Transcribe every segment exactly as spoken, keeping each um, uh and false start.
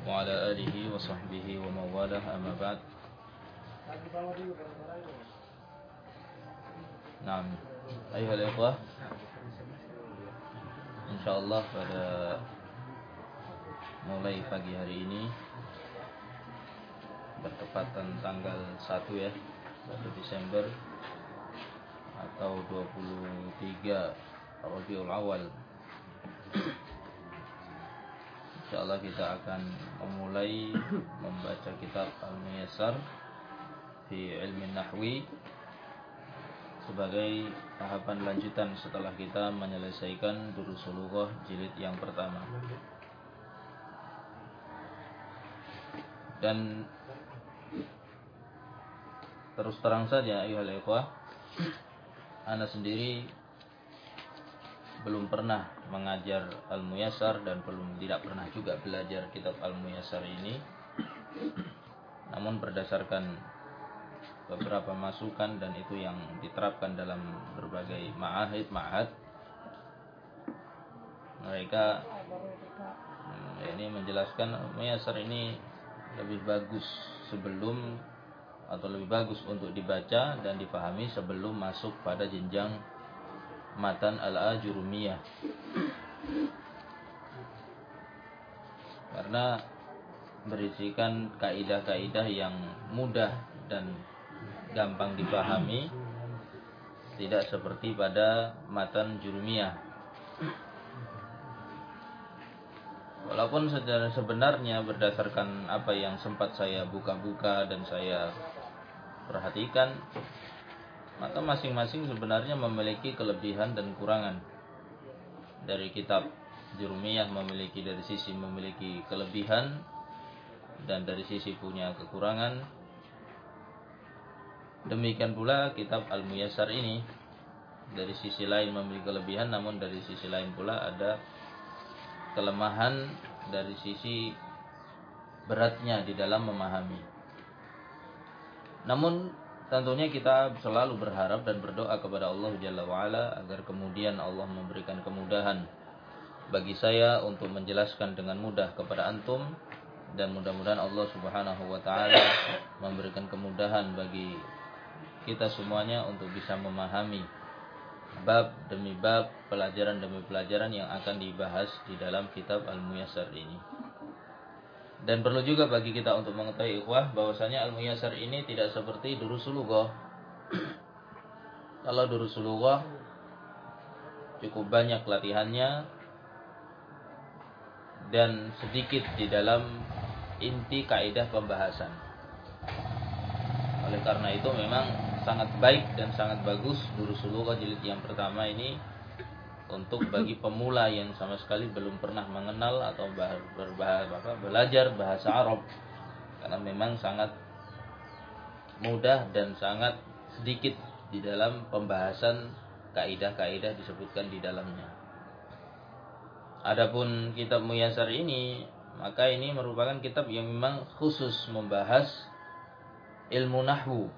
وعلى آله وصحبه ومن والاه أما بعد. Naam, ayuhal ikhwah, insyaallah pada mulai pagi hari ini bertepatan tanggal satu ya, satu Desember atau dua puluh tiga Rabiul Awal. Insyaallah kita akan memulai membaca kitab Al-Muyassar fi Ilmi Nahwi sebagai tahapan lanjutan setelah kita menyelesaikan Durusul Lughah jilid yang pertama. Dan terus terang saja ayuhal ikhwah, ana sendiri belum pernah mengajar Al-Muyassar dan belum tidak pernah juga belajar kitab Al-Muyassar ini. Namun berdasarkan beberapa masukan dan itu yang diterapkan dalam berbagai ma'ahid ma'had, mereka ini menjelaskan Al-Muyassar ini lebih bagus sebelum atau lebih bagus untuk dibaca dan dipahami sebelum masuk pada jenjang matan al-ajurumiyah, karena berisikan kaidah-kaidah yang mudah dan gampang dipahami, tidak seperti pada matan jurumiyah. Walaupun secara sebenarnya berdasarkan apa yang sempat saya buka-buka dan saya perhatikan, maka masing-masing sebenarnya memiliki kelebihan dan kekurangan. Dari kitab Jurumiyah memiliki dari sisi memiliki kelebihan dan dari sisi punya kekurangan. Demikian pula kitab Al-Muyassar ini dari sisi lain memiliki kelebihan, namun dari sisi lain pula ada kelemahan dari sisi beratnya di dalam memahami. Namun tentunya kita selalu berharap dan berdoa kepada Allah Jalla wa'ala agar kemudian Allah memberikan kemudahan bagi saya untuk menjelaskan dengan mudah kepada antum, dan mudah-mudahan Allah Subhanahu wa taala memberikan kemudahan bagi kita semuanya untuk bisa memahami bab demi bab, pelajaran demi pelajaran yang akan dibahas di dalam kitab Al-Muyassar ini. Dan perlu juga bagi kita untuk mengetahui ikhwah bahwasanya Al-Muyassar ini tidak seperti Durusul Lughah. Kalau Durusul Lughah cukup banyak latihannya dan sedikit di dalam inti kaidah pembahasan. Oleh karena itu memang sangat baik dan sangat bagus Durusul Lughah jilid yang pertama ini untuk bagi pemula yang sama sekali belum pernah mengenal atau berbahasa, apa, belajar bahasa Arab, karena memang sangat mudah dan sangat sedikit di dalam pembahasan kaidah-kaidah disebutkan di dalamnya. Adapun kitab Muyassar ini, maka ini merupakan kitab yang memang khusus membahas ilmu nahwu,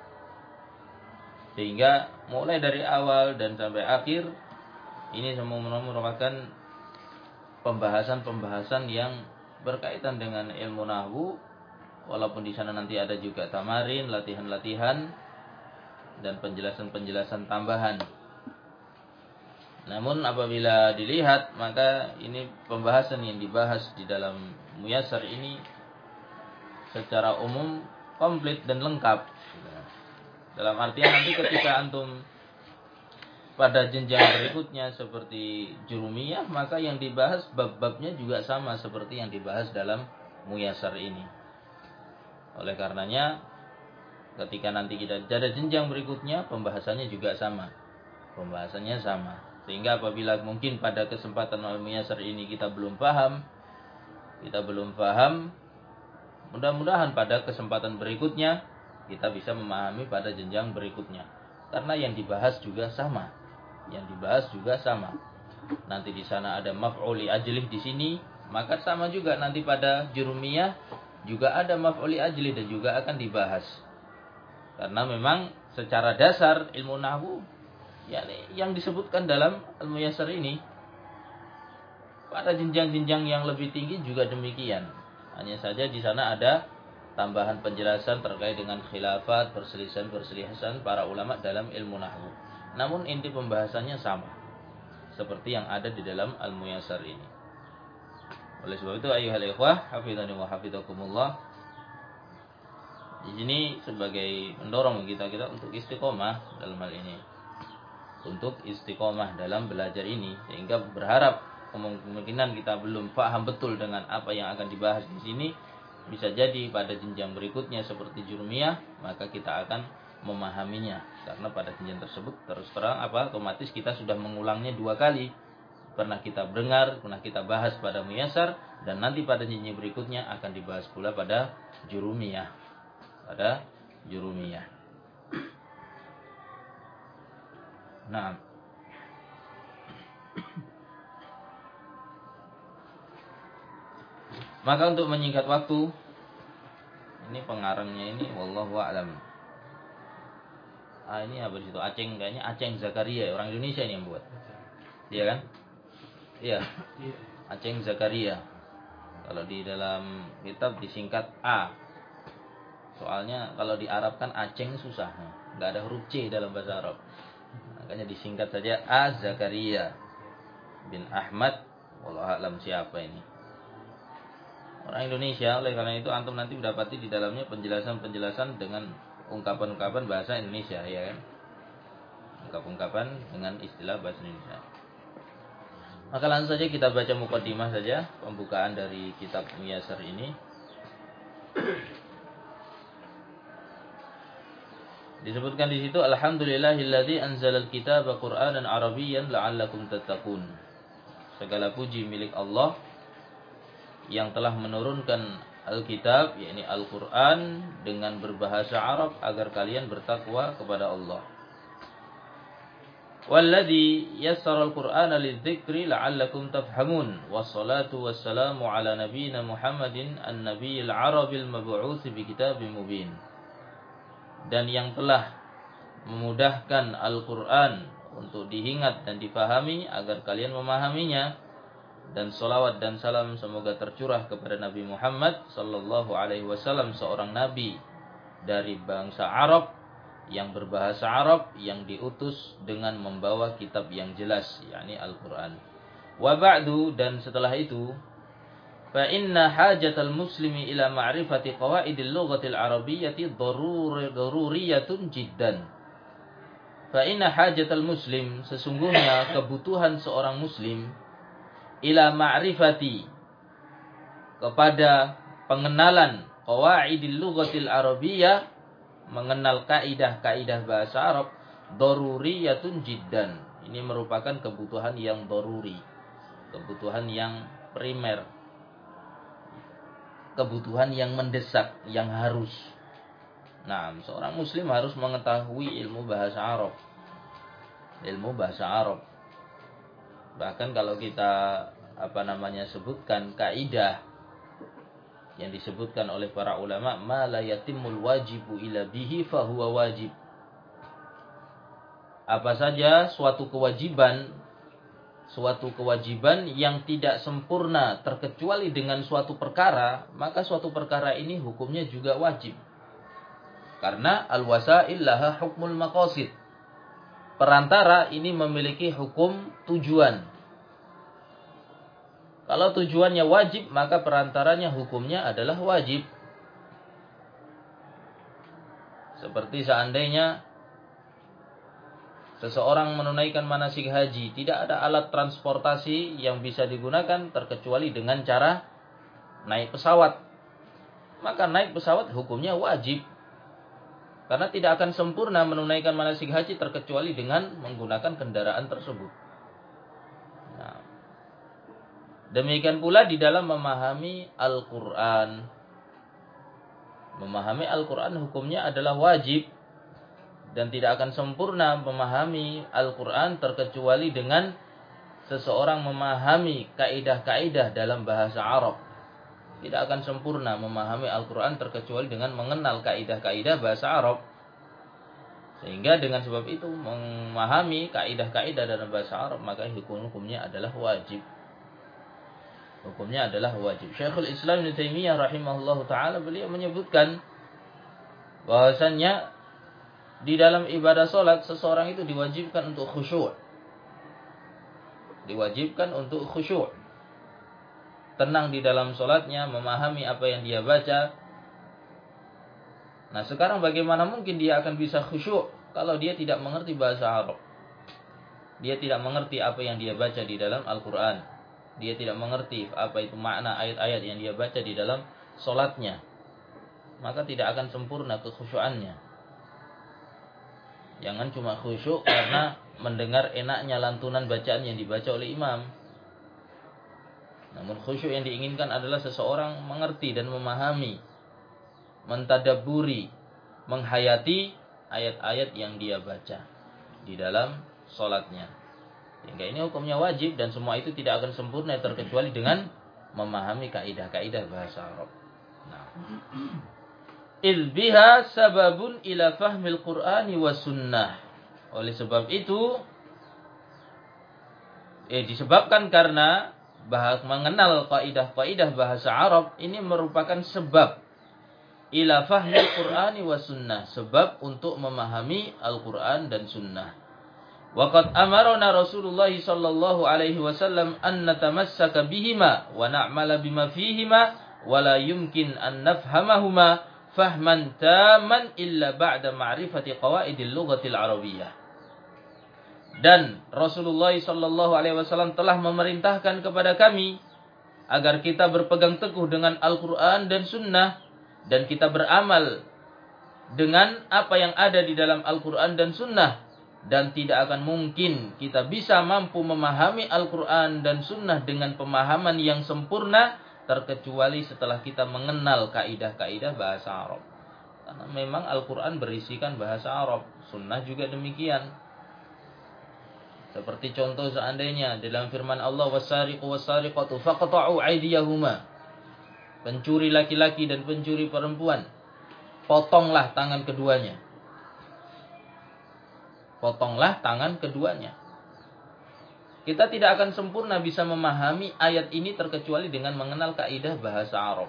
sehingga mulai dari awal dan sampai akhir ini semua merupakan pembahasan-pembahasan yang berkaitan dengan ilmu nahwu, walaupun di sana nanti ada juga tamarin, latihan-latihan dan penjelasan-penjelasan tambahan. Namun apabila dilihat, maka ini pembahasan yang dibahas di dalam Muyassar ini secara umum komplit dan lengkap. Dalam artian nanti ketika antum pada jenjang berikutnya seperti Jurumiyah, maka yang dibahas bab-babnya juga sama seperti yang dibahas dalam Muyassar ini. Oleh karenanya ketika nanti kita ada jenjang berikutnya, pembahasannya juga sama. Pembahasannya sama. Sehingga apabila mungkin pada kesempatan Al-Muyassar ini kita belum paham, kita belum paham, mudah-mudahan pada kesempatan berikutnya kita bisa memahami pada jenjang berikutnya. Karena yang dibahas juga sama. Yang dibahas juga sama. Nanti di sana ada maf'uli ajlih di sini, maka sama juga nanti pada Jurumiyah juga ada maf'uli ajlih dan juga akan dibahas. Karena memang secara dasar ilmu nahwu yakni yang disebutkan dalam Al-Muyassar ini pada jenjang-jenjang yang lebih tinggi juga demikian. Hanya saja di sana ada tambahan penjelasan terkait dengan khilafat, perselisihan-perselisihan para ulama dalam ilmu nahwu. Namun inti pembahasannya sama seperti yang ada di dalam Al-Muyassar ini. Oleh sebab itu ayyuhal ikhwah, hafizani wa hafizakumullah, di sini sebagai mendorong kita kita untuk istiqomah dalam hal ini. Untuk istiqomah dalam belajar ini, sehingga berharap kemungkinan kita belum paham betul dengan apa yang akan dibahas di sini, bisa jadi pada jenjang berikutnya seperti jurumiyah, maka kita akan memahaminya. Karena pada jenjang tersebut terus terang apa otomatis kita sudah mengulangnya dua kali. Pernah kita dengar, pernah kita bahas pada muyassar, dan nanti pada jenjang berikutnya akan dibahas pula pada jurumiyah. Pada jurumiyah. Nah, maka untuk menyingkat waktu, ini pengarangnya ini wallahu a'lam. Ah ini apa di situ? Aceng kayaknya Aceng Zakaria, orang Indonesia ini yang buat. Iya kan? Iya. Aceng Zakaria. Kalau di dalam kitab disingkat A. Soalnya kalau di Arab kan Aceng susah, enggak ada huruf C dalam bahasa Arab. Makanya disingkat saja A Zakaria bin Ahmad, wallahu a'lam siapa ini. Orang Indonesia, oleh karena itu antum nanti mendapati di dalamnya penjelasan-penjelasan dengan ungkapan-ungkapan bahasa Indonesia, ya kan? Ungkapan-ungkapan dengan istilah bahasa Indonesia. Maka langsung saja kita baca muqaddimah saja, pembukaan dari kitab Muyassar ini. Disebutkan di situ, alhamdulillahilladzi anzalal kitaba Qur'anan Arabiyyan la'allakum tattaqun. Segala puji milik Allah yang telah menurunkan Alkitab, yakni Al-Quran, dengan berbahasa Arab agar kalian bertakwa kepada Allah. Walladzi yassara al-Qur'ana lidzikri la'allakum tafhamun. Wassalatu wassalamu ala nabiyyina Muhammadin an-nabiyil arabil mab'uts bi kitabim mubin. Dan yang telah memudahkan Al-Quran untuk diingat dan difahami agar kalian memahaminya. Dan salawat dan salam semoga tercurah kepada Nabi Muhammad sallallahu alaihi wasallam, seorang nabi dari bangsa Arab yang berbahasa Arab, yang diutus dengan membawa kitab yang jelas, yakni Al-Qur'an. Wa ba'du, dan setelah itu, fa inna hajatal muslimi ila ma'rifati qawaidil lughatil arabiyyati daruriyatun jiddan. Fa inna hajatal muslim, sesungguhnya kebutuhan seorang muslim ila ma'rifati, kepada pengenalan qawaidil lughatil arabiyyah, mengenal kaidah-kaidah bahasa Arab, daruriyatun jiddan. Ini merupakan kebutuhan yang daruri, kebutuhan yang primer, kebutuhan yang mendesak, yang harus. Nah, seorang muslim harus mengetahui ilmu bahasa Arab. Ilmu bahasa Arab. Bahkan kalau kita apa namanya sebutkan kaidah yang disebutkan oleh para ulama, ma la yatimul wajibu ila bihi fa huwa wajib. Apa saja suatu kewajiban, suatu kewajiban yang tidak sempurna terkecuali dengan suatu perkara, maka suatu perkara ini hukumnya juga wajib. Karena al-wasail laha hukmul maqasid. Perantara ini memiliki hukum tujuan. Kalau tujuannya wajib, maka perantaranya hukumnya adalah wajib. Seperti seandainya seseorang menunaikan manasik haji, tidak ada alat transportasi yang bisa digunakan terkecuali dengan cara naik pesawat. Maka naik pesawat hukumnya wajib. Karena tidak akan sempurna menunaikan manasik haji terkecuali dengan menggunakan kendaraan tersebut. Nah, demikian pula di dalam memahami Al-Quran. Memahami Al-Quran hukumnya adalah wajib. Dan tidak akan sempurna memahami Al-Quran terkecuali dengan seseorang memahami kaidah-kaidah dalam bahasa Arab. Tidak akan sempurna memahami Al-Quran terkecuali dengan mengenal kaidah-kaidah bahasa Arab. Sehingga dengan sebab itu memahami kaidah-kaidah dalam bahasa Arab, maka hukum-hukumnya adalah wajib. hukumnya adalah wajib. Syekhul Islam Ibnu Taimiyah rahimahullahu taala beliau menyebutkan bahwasannya di dalam ibadah salat seseorang itu diwajibkan untuk khusyuk. Diwajibkan untuk khusyuk. Tenang di dalam salatnya, memahami apa yang dia baca. Nah, sekarang bagaimana mungkin dia akan bisa khusyuk kalau dia tidak mengerti bahasa Arab? Dia tidak mengerti apa yang dia baca di dalam Al-Quran. Dia tidak mengerti apa itu makna ayat-ayat yang dia baca di dalam salatnya. Maka tidak akan sempurna kekhusyuannya. Jangan cuma khusyuk karena mendengar enaknya lantunan bacaan yang dibaca oleh imam. Namun khusyuk yang diinginkan adalah seseorang mengerti dan memahami, mentadabburi, menghayati ayat-ayat yang dia baca di dalam salatnya. Sehingga ini hukumnya wajib dan semua itu tidak akan sempurna terkecuali dengan memahami kaidah-kaidah bahasa Arab. Nah, il biha sababun ila fahmil Qur'ani was sunnah. Oleh sebab itu, eh disebabkan karena bahas mengenal kaidah-kaidah bahasa Arab ini merupakan sebab ila fahmil Qur'ani was sunnah, sebab untuk memahami Al-Qur'an dan sunnah. Waqad amarna Rasulullah sallallahu alaihi wasallam an natamassaka bihima wa na'mala bima fihima wa la yumkin an nafhamahuma fahman taman illa ba'da ma'rifati qawaidil lughatil arabiyyah. Dan Rasulullah sallallahu alaihi wasallam telah memerintahkan kepada kami agar kita berpegang teguh dengan Al-Qur'an dan sunnah dan kita beramal dengan apa yang ada di dalam Al-Qur'an dan sunnah, dan tidak akan mungkin kita bisa mampu memahami Al-Qur'an dan sunnah dengan pemahaman yang sempurna terkecuali setelah kita mengenal kaidah-kaidah bahasa Arab. Karena memang Al-Qur'an berisikan bahasa Arab, sunnah juga demikian. Seperti contoh seandainya dalam firman Allah, wasariqu wasariqatu faqta'u aydiyahuma. Pencuri laki-laki dan pencuri perempuan, potonglah tangan keduanya. Potonglah tangan keduanya. Kita tidak akan sempurna bisa memahami ayat ini terkecuali dengan mengenal kaidah bahasa Arab.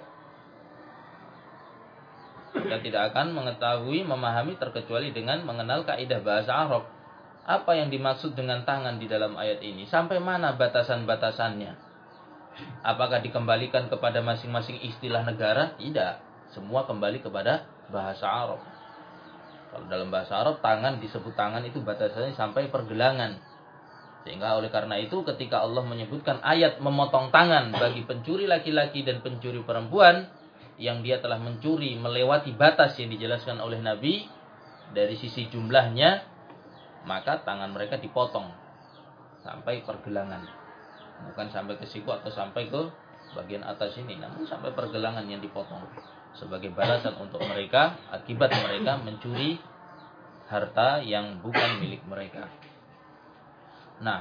Kita tidak akan mengetahui, memahami terkecuali dengan mengenal kaidah bahasa Arab. Apa yang dimaksud dengan tangan di dalam ayat ini? Sampai mana batasan-batasannya? Apakah dikembalikan kepada masing-masing istilah negara? Tidak. Semua kembali kepada bahasa Arab. Kalau dalam bahasa Arab, tangan disebut tangan itu batasannya sampai pergelangan. Sehingga oleh karena itu ketika Allah menyebutkan ayat memotong tangan bagi pencuri laki-laki dan pencuri perempuan, yang dia telah mencuri melewati batas yang dijelaskan oleh Nabi dari sisi jumlahnya, maka tangan mereka dipotong sampai pergelangan. Bukan sampai ke siku atau sampai ke bagian atas ini, namun sampai pergelangan yang dipotong. Sebagai balasan untuk mereka, akibat mereka mencuri harta yang bukan milik mereka. Nah,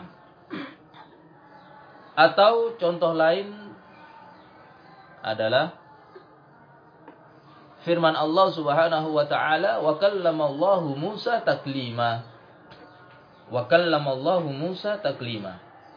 atau contoh lain adalah firman Allah Subhanahu wa taala, wa kallamallahu Musa taklima. Wa kallamallahu Musa taklima.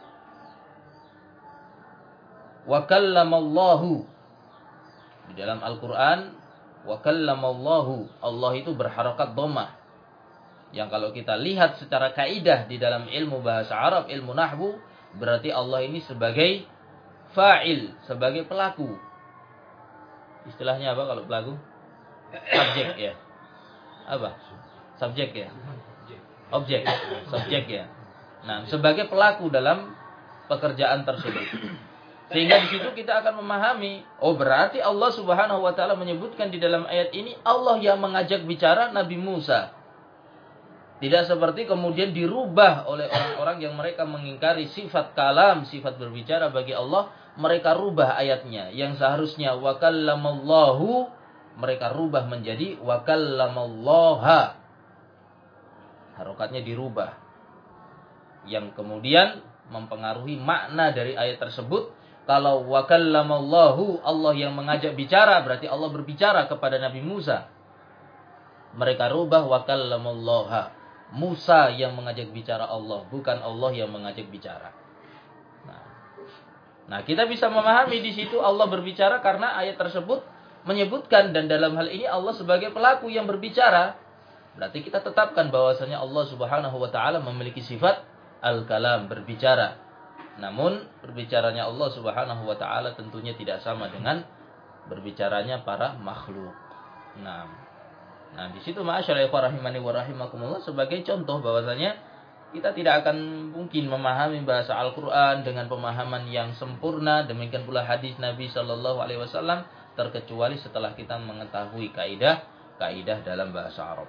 Wa kallamallahu, di dalam Al-Qur'an wa kallamallahu, Allah itu berharakat dhammah. Yang kalau kita lihat secara kaidah di dalam ilmu bahasa Arab, ilmu nahwu, berarti Allah ini sebagai fa'il, sebagai pelaku. Istilahnya apa kalau pelaku? Subjek ya. Apa? Subjek ya. Objek, subjek ya. Nah, sebagai pelaku dalam pekerjaan tersebut. Sehingga di situ kita akan memahami, oh berarti Allah Subhanahu wa taala menyebutkan di dalam ayat ini Allah yang mengajak bicara Nabi Musa. Tidak seperti kemudian dirubah oleh orang-orang yang mereka mengingkari sifat kalam, sifat berbicara bagi Allah, mereka rubah ayatnya. Yang seharusnya wa kallamallahu, mereka rubah menjadi wa kallamallaha. Harokatnya dirubah. Yang kemudian mempengaruhi makna dari ayat tersebut. Kalau wa kallamallahu, Allah yang mengajak bicara, berarti Allah berbicara kepada Nabi Musa. Mereka rubah wa kallamallaha. Musa yang mengajak bicara Allah, bukan Allah yang mengajak bicara. Nah, Nah, kita bisa memahami di situ Allah berbicara karena ayat tersebut menyebutkan, dan dalam hal ini Allah sebagai pelaku yang berbicara. Berarti kita tetapkan bahwasanya Allah Subhanahu wa taala memiliki sifat al-kalam, berbicara. Namun berbicaranya Allah Subhanahu wa taala tentunya tidak sama dengan berbicaranya para makhluk. Nah, nah di situ ma'asyarul ikhwan rahimani wa rahimakumullah sebagai contoh bahwasanya kita tidak akan mungkin memahami bahasa Al-Qur'an dengan pemahaman yang sempurna, demikian pula hadis Nabi sallallahu alaihi wasallam, terkecuali setelah kita mengetahui kaidah kaidah dalam bahasa Arab.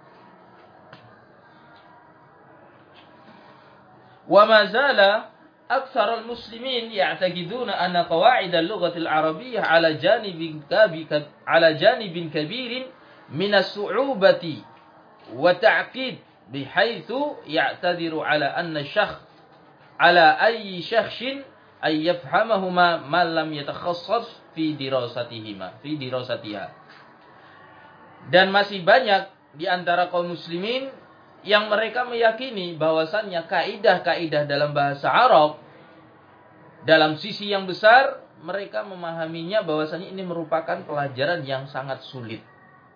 Wa ma zala aktsarul muslimin ya'taqiduna anna qawaid al-lughah al-arabiyyah 'ala janibin kabi ala janibin kabirin min as-su'ubati wa ta'qid bihaitsu ya'tadiru 'ala anna syakh 'ala ayyi syakhsin ay yafhamahuma ma lam yatakhassas fi dirasatihima fi dirasatiha. Dan masih banyak di antara kaum muslimin yang mereka meyakini bahwasannya kaidah-kaidah dalam bahasa Arab dalam sisi yang besar mereka memahaminya bahwasannya ini merupakan pelajaran yang sangat sulit.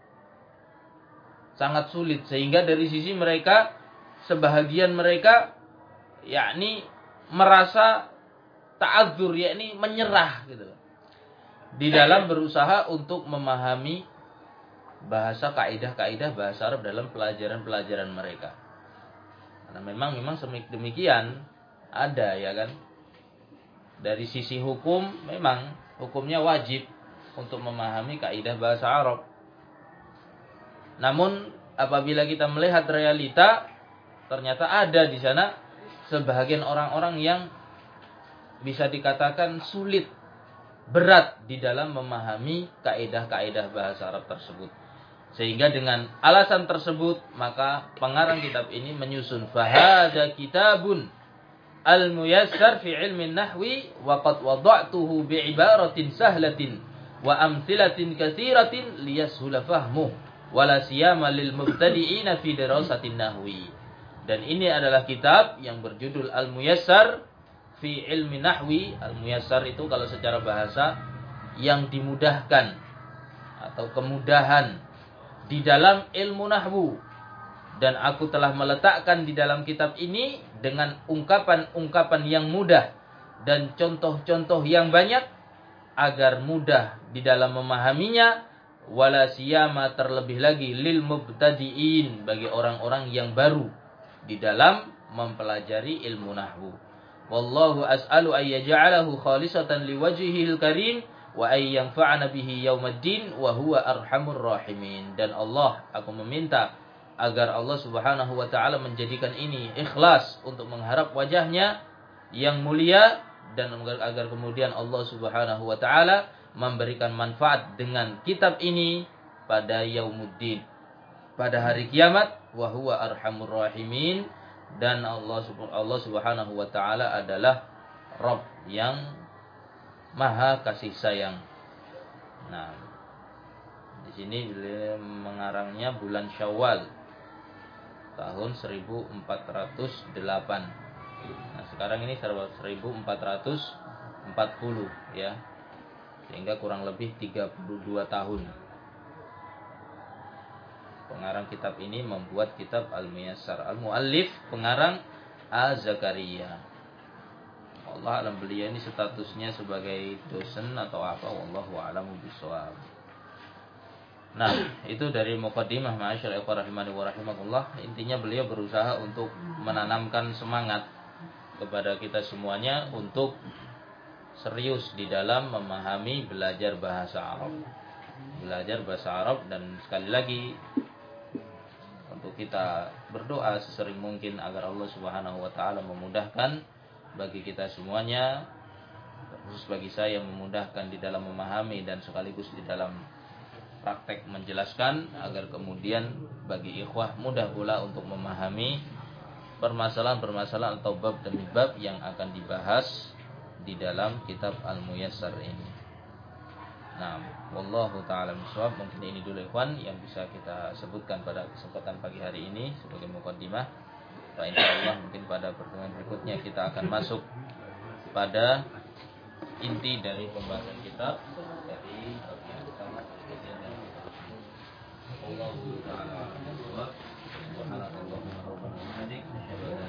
Sangat sulit sehingga dari sisi mereka sebahagian mereka yakni merasa ta'adzur, yakni menyerah gitu di dalam berusaha untuk memahami bahasa kaidah-kaidah bahasa Arab dalam pelajaran-pelajaran mereka. Karena memang memang demikian ada ya kan. Dari sisi hukum memang hukumnya wajib untuk memahami kaidah bahasa Arab. Namun apabila kita melihat realita, ternyata ada di sana sebahagian orang-orang yang bisa dikatakan sulit, berat di dalam memahami kaidah-kaidah bahasa Arab tersebut. Sehingga dengan alasan tersebut, maka pengarang kitab ini menyusun fahada kitabun al-muyassar fi ilmin nahwi wa qad wada'tuhu bi'ibaratin sahlatin wa amthilatin katsiratin liyashula fahmuh wala siyama lil mubtadi'ina fi dirasatin nahwi. Dan ini adalah kitab yang berjudul Al-Muyassar fi ilmi nahwi. Al-Muyassar itu kalau secara bahasa yang dimudahkan atau kemudahan di dalam ilmu nahwu. Dan aku telah meletakkan di dalam kitab ini dengan ungkapan-ungkapan yang mudah dan contoh-contoh yang banyak agar mudah di dalam memahaminya. Wala siyama terlebih lagi lil mubtadi'in bagi orang-orang yang baru di dalam mempelajari ilmu nahwu. Wallahu as'alu ay yaj'alahu khalisatan liwajhihil karim wa ay yanfa'ana bihi yaumaddin wa huwa arhamur rahimin. Dan Allah, aku meminta agar Allah Subhanahu wa taala menjadikan ini ikhlas untuk mengharap wajahnya yang mulia, dan agar kemudian Allah Subhanahu wa taala memberikan manfaat dengan kitab ini pada yaumuddin, pada hari kiamat. Wa huwa arhamur rahimin. Dan Allah Allah Subhanahu wa taala adalah Rabb yang maha kasih sayang. Nah, di sini beliau mengarangnya bulan Syawal tahun seribu empat ratus delapan. Nah, sekarang ini seribu empat ratus empat puluh ya. Sehingga kurang lebih tiga puluh dua tahun pengarang kitab ini membuat kitab Al-Muyassar. Al-Muallif pengarang Az-Zakaria. Allah alam beliau ini statusnya sebagai dosen atau apa, wallahu a'lamu bishawab. Nah, itu dari muqaddimah ma'asyarul ikhwan rahimani wa rahimakumullah. Intinya beliau berusaha untuk menanamkan semangat kepada kita semuanya untuk serius di dalam memahami belajar bahasa Arab. Belajar bahasa Arab, dan sekali lagi untuk kita berdoa sesering mungkin agar Allah Subhanahu wa taala memudahkan bagi kita semuanya, khusus bagi saya memudahkan di dalam memahami dan sekaligus di dalam praktek menjelaskan, agar kemudian bagi ikhwah mudah pula untuk memahami permasalahan-permasalahan atau bab demi bab yang akan dibahas di dalam kitab Al-Muyassar ini. Nah, wallahu taala bishawab. Mungkin ini dulu ikhwan yang bisa kita sebutkan pada kesempatan pagi hari ini sebagai muqaddimah. Insyaallah mungkin pada pertemuan berikutnya kita akan masuk pada inti dari pembahasan kitab dari bagian pertama bagian yang Allah Taala subhanallahi wa ta'ala